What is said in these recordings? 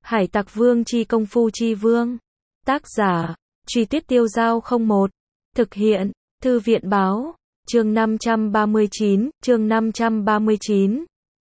Hải Tặc Vương chi công phu chi vương. Tác giả, Truy Tuyết Tiêu Dao 01. Thực hiện, Thư viện báo, chương 539, chương 539.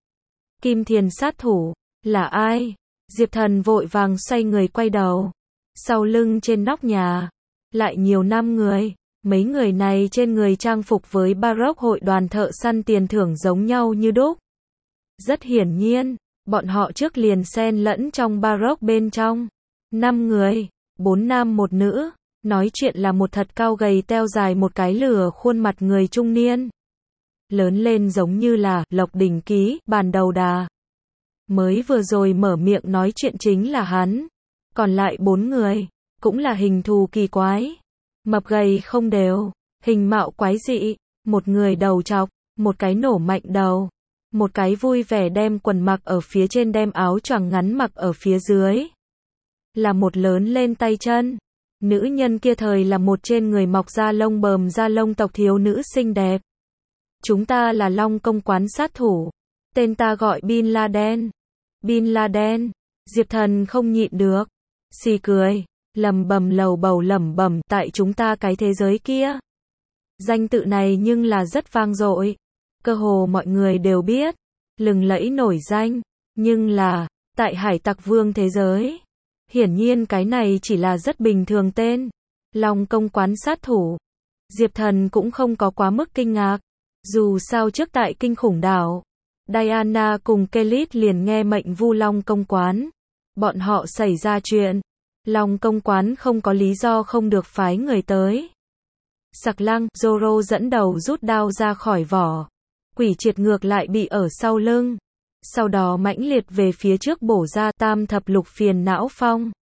Kim Thiền sát thủ, là ai? Diệp Thần vội vàng xoay người quay đầu. Sau lưng trên nóc nhà, lại nhiều 5 người. Mấy người này trên người trang phục với Baroque hội đoàn thợ săn tiền thưởng giống nhau như đúc. Rất hiển nhiên, bọn họ trước liền xen lẫn trong Baroque bên trong. 5 người, 4 nam 1 nữ, nói chuyện là một thật cao gầy teo dài một cái lửa khuôn mặt người trung niên. Lớn lên giống như là Lộc Đỉnh Ký, Bàn Đầu Đà. Mới vừa rồi mở miệng nói chuyện chính là hắn. Còn lại 4 người, cũng là hình thù kỳ quái. Mập gầy không đều, hình mạo quái dị, một người đầu trọc, một cái nổ mạnh đầu, một cái vui vẻ đem quần mặc ở phía trên đem áo choàng ngắn mặc ở phía dưới. Là một lớn lên tay chân. Nữ nhân kia thời là một trên người mọc da lông bờm da lông tộc thiếu nữ xinh đẹp. Chúng ta là Long Công quán sát thủ. Tên ta gọi Bin Laden. Bin Laden. Diệp Thần không nhịn được. Xì cười. Lẩm bẩm lầu bầu lẩm bẩm tại chúng ta cái thế giới kia. Danh tự này nhưng là rất vang dội. Cơ hồ mọi người đều biết. Lừng lẫy nổi danh. Nhưng là, tại Hải Tặc Vương thế giới. Hiển nhiên cái này chỉ là rất bình thường tên. Long Công quán sát thủ. Diệp Thần cũng không có quá mức kinh ngạc. Dù sao trước tại Kinh Khủng Đảo, Diana cùng Kelit liền nghe mệnh vu Long Công quán. Bọn họ xảy ra chuyện. Long Công quán không có lý do không được phái người tới. Sặc Lăng, Zoro dẫn đầu rút đao ra khỏi vỏ. Quỷ triệt ngược lại bị ở sau lưng. Sau đó mãnh liệt về phía trước bổ ra tam thập lục phiền não phong.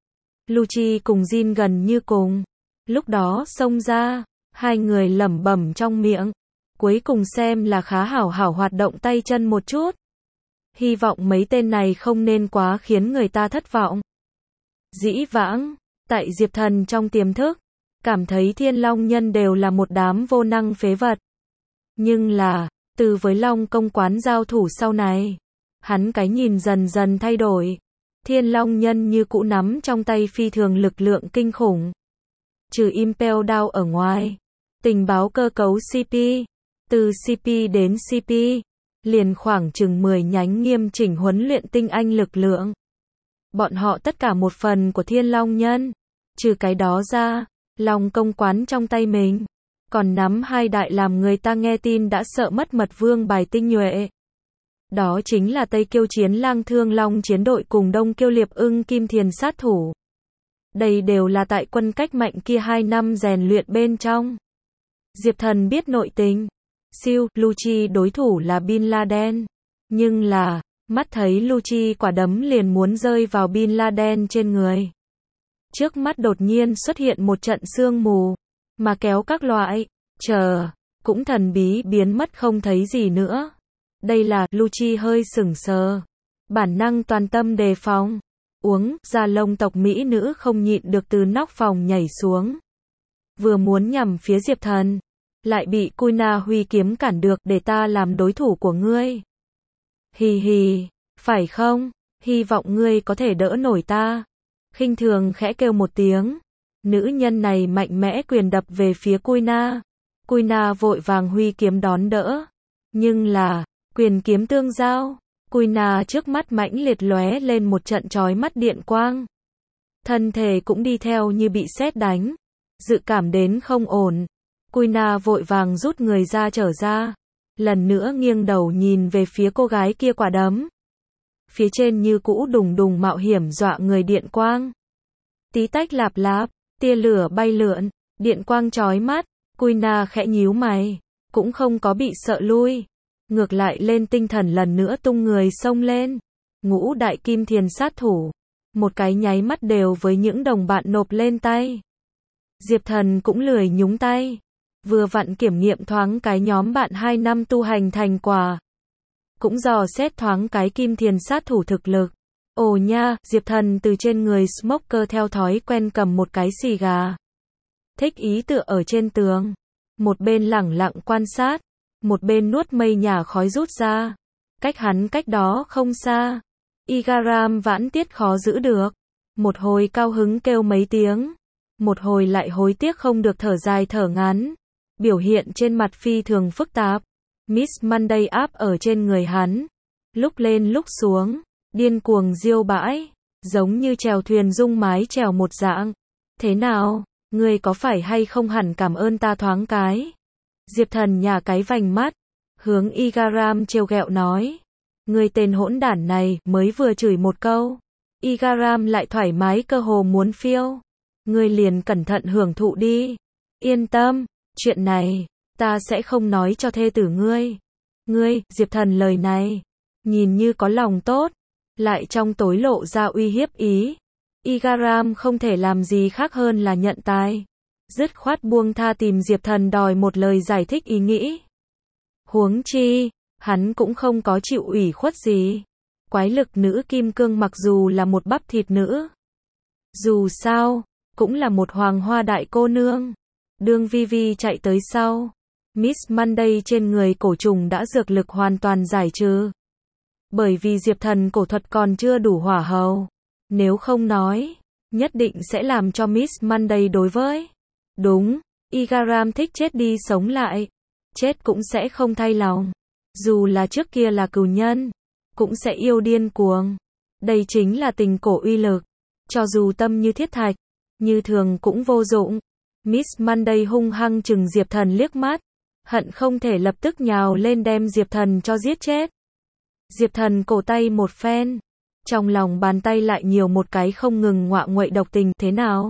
Lucci cùng Jin gần như cùng. Lúc đó xông ra, hai người lẩm bẩm trong miệng. Cuối cùng xem là khá hảo hảo hoạt động tay chân một chút. Hy vọng mấy tên này không nên quá khiến người ta thất vọng. Dĩ vãng, tại Diệp Thần trong tiềm thức, cảm thấy Thiên Long nhân đều là một đám vô năng phế vật. Nhưng là, từ với Long Công quán giao thủ sau này, hắn cái nhìn dần dần thay đổi. Thiên Long nhân như cũ nắm trong tay phi thường lực lượng kinh khủng. Trừ Impel Down ở ngoài, tình báo cơ cấu CP, từ CP đến CP, liền khoảng chừng 10 nhánh nghiêm chỉnh huấn luyện tinh anh lực lượng. Bọn họ tất cả một phần của Thiên Long nhân. Trừ cái đó ra, Long Công quán trong tay mình còn nắm 2 đại làm người ta nghe tin đã sợ mất mật vương bài tinh nhuệ. Đó chính là Tây Kiêu Chiến Lang Thương Long chiến đội cùng Đông Kiêu Liệp Ưng Kim Thiền sát thủ. Đây đều là tại quân cách mạnh kia 2 năm rèn luyện bên trong. Diệp Thần biết nội tình. Siêu, Lucci đối thủ là Bin Laden. Nhưng là, mắt thấy Lucci quả đấm liền muốn rơi vào Bin Laden trên người. Trước mắt đột nhiên xuất hiện một trận sương mù, mà kéo các loại, cũng thần bí biến mất không thấy gì nữa. Đây là, Lucci hơi sững sờ. Bản năng toàn tâm đề phòng. Da lông tộc mỹ nữ không nhịn được từ nóc phòng nhảy xuống. Vừa muốn nhằm phía Diệp Thần, lại bị Kuina huy kiếm cản được để ta làm đối thủ của ngươi. Hì hì, phải không? Hy vọng ngươi có thể đỡ nổi ta. Khinh thường khẽ kêu một tiếng. Nữ nhân này mạnh mẽ quyền đập về phía Kuina. Kuina vội vàng huy kiếm đón đỡ. Nhưng là, quyền kiếm tương giao. Kuina trước mắt mãnh liệt lóe lên một trận chói mắt điện quang. Thân thể cũng đi theo như bị sét đánh. Dự cảm đến không ổn. Kuina vội vàng rút người ra trở ra. Lần nữa nghiêng đầu nhìn về phía cô gái kia quả đấm. Phía trên như cũ đùng đùng mạo hiểm dọa người điện quang. Tí tách lạp lạp, tia lửa bay lượn, điện quang chói mắt. Kuina khẽ nhíu mày, cũng không có bị sợ lui. Ngược lại lên tinh thần lần nữa tung người xông lên. Ngũ đại Kim Thiền sát thủ. Một cái nháy mắt đều với những đồng bạn nộp lên tay. Diệp Thần cũng lười nhúng tay. Vừa vặn kiểm nghiệm thoáng cái nhóm bạn 2 năm tu hành thành quả. Cũng dò xét thoáng cái Kim Thiền sát thủ thực lực. Ồ nha, Diệp Thần từ trên người smoker theo thói quen cầm một cái xì gà. Thích ý tựa ở trên tường. Một bên lẳng lặng quan sát. Một bên nuốt mây nhà khói rút ra. Cách hắn cách đó không xa. Igaram vãn tiết khó giữ được. Một hồi cao hứng kêu mấy tiếng. Một hồi lại hối tiếc không được thở dài thở ngắn. Biểu hiện trên mặt phi thường phức tạp. Miss Monday áp ở trên người hắn. Lúc lên lúc xuống. Điên cuồng diêu bãi. Giống như chèo thuyền rung mái chèo một dạng. Thế nào? Ngươi có phải hay không hẳn cảm ơn ta thoáng cái? Diệp Thần nhả cái vành mắt. Hướng Igaram trêu ghẹo nói. Ngươi tên hỗn đản này mới vừa chửi một câu. Igaram lại thoải mái cơ hồ muốn phiêu. Ngươi liền cẩn thận hưởng thụ đi. Yên tâm, chuyện này, ta sẽ không nói cho thê tử ngươi. Ngươi, Diệp Thần lời này, nhìn như có lòng tốt, lại trong tối lộ ra uy hiếp ý. Igaram không thể làm gì khác hơn là nhận tài. Dứt khoát buông tha tìm Diệp Thần đòi một lời giải thích ý nghĩ. Huống chi, hắn cũng không có chịu ủy khuất gì. Quái lực nữ kim cương mặc dù là một bắp thịt nữ. Dù sao, cũng là một hoàng hoa đại cô nương. Đương Vivi chạy tới sau. Miss Monday trên người cổ trùng đã dược lực hoàn toàn giải trừ. Bởi vì Diệp Thần cổ thuật còn chưa đủ hỏa hầu. Nếu không nói, nhất định sẽ làm cho Miss Monday đối với. Đúng, Igaram thích chết đi sống lại. Chết cũng sẽ không thay lòng. Dù là trước kia là cừu nhân, cũng sẽ yêu điên cuồng. Đây chính là tình cổ uy lực. Cho dù tâm như thiết thạch, như thường cũng vô dụng. Miss Monday hung hăng chừng Diệp Thần liếc mắt. Hận không thể lập tức nhào lên đem Diệp Thần cho giết chết. Diệp Thần cổ tay một phen. Trong lòng bàn tay lại nhiều một cái không ngừng ngoạ nguậy độc tình. Thế nào?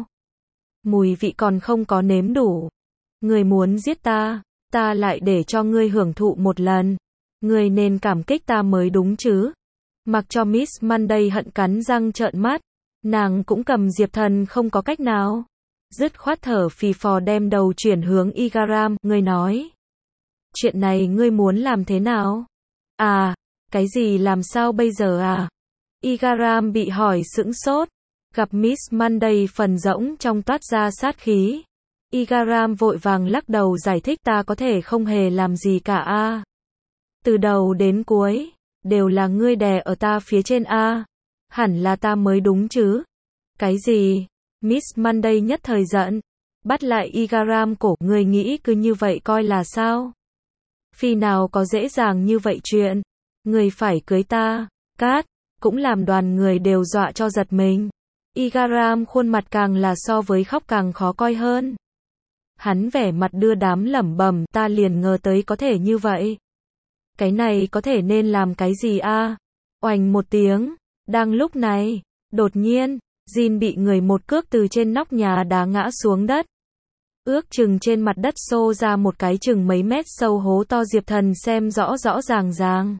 Mùi vị còn không có nếm đủ. Ngươi muốn giết ta, ta lại để cho ngươi hưởng thụ một lần. Ngươi nên cảm kích ta mới đúng chứ. Mặc cho Miss Monday hận cắn răng trợn mắt. Nàng cũng cầm Diệp Thần không có cách nào. Dứt khoát thở phì phò đem đầu chuyển hướng Igaram. Ngươi nói. Chuyện này ngươi muốn làm thế nào? À, cái gì làm sao bây giờ à? Igaram bị hỏi sững sốt. Gặp Miss Monday phần rỗng trong toát ra sát khí. Igaram vội vàng lắc đầu giải thích ta có thể không hề làm gì cả a. Từ đầu đến cuối, đều là ngươi đè ở ta phía trên a. Hẳn là ta mới đúng chứ. Cái gì? Miss Monday nhất thời giận. Bắt lại Igaram cổ. Ngươi nghĩ cứ như vậy coi là sao? Phi nào có dễ dàng như vậy chuyện. Ngươi phải cưới ta. Cát, cũng làm đoàn người đều dọa cho giật mình. Igaram khuôn mặt càng là so với khóc càng khó coi hơn. Hắn vẻ mặt đưa đám lẩm bẩm, ta liền ngờ tới có thể như vậy. Cái này có thể nên làm cái gì a? Oành một tiếng, đang lúc này, đột nhiên, Jin bị người một cước từ trên nóc nhà đá ngã xuống đất. Ước chừng trên mặt đất xô ra một cái chừng mấy mét sâu hố to. Diệp Thần xem rõ rõ ràng ràng.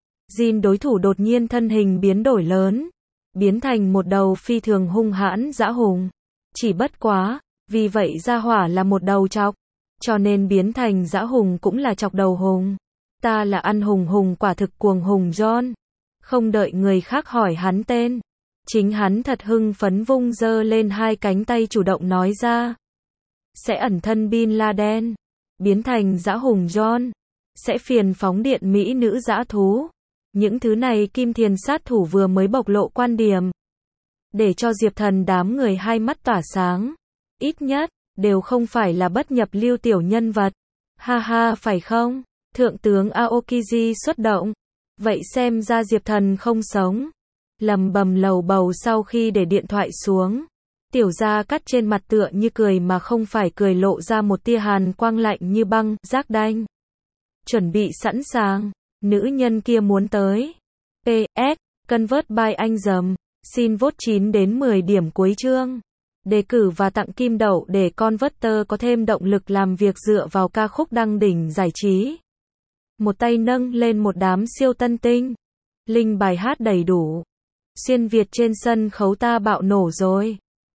Jin đối thủ đột nhiên thân hình biến đổi lớn. Biến thành một đầu phi thường hung hãn dã hùng. Chỉ bất quá, vì vậy ra hỏa là một đầu chọc. Cho nên biến thành dã hùng cũng là chọc đầu hùng. Ta là ăn hùng hùng quả thực cuồng hùng John. Không đợi người khác hỏi hắn tên. Chính hắn thật hưng phấn vung giơ lên hai cánh tay chủ động nói ra. Sẽ ẩn thân Bin Laden. Biến thành dã hùng John. Sẽ phiền phóng điện mỹ nữ dã thú. Những thứ này Kim Thiền sát thủ vừa mới bộc lộ quan điểm. Để cho Diệp Thần đám người hai mắt tỏa sáng. Ít nhất, đều không phải là bất nhập lưu tiểu nhân vật. Ha ha phải không? Thượng tướng Aokiji xuất động. Vậy xem ra Diệp Thần không sống. Lầm bầm lầu bầu sau khi để điện thoại xuống. Tiểu Gia Cát trên mặt tựa như cười mà không phải cười lộ ra một tia hàn quang lạnh như băng, giác đanh. Chuẩn bị sẵn sàng. Nữ nhân kia muốn tới. PS, convert by anh dầm. Xin vote 9 đến 10 điểm cuối chương. Đề cử và tặng kim đậu để Converter có thêm động lực làm việc dựa vào ca khúc đăng đỉnh giải trí. Một tay nâng lên một đám siêu tân tinh. Link bài hát đầy đủ. Xuyên Việt trên sân khấu ta bạo nổ rồi.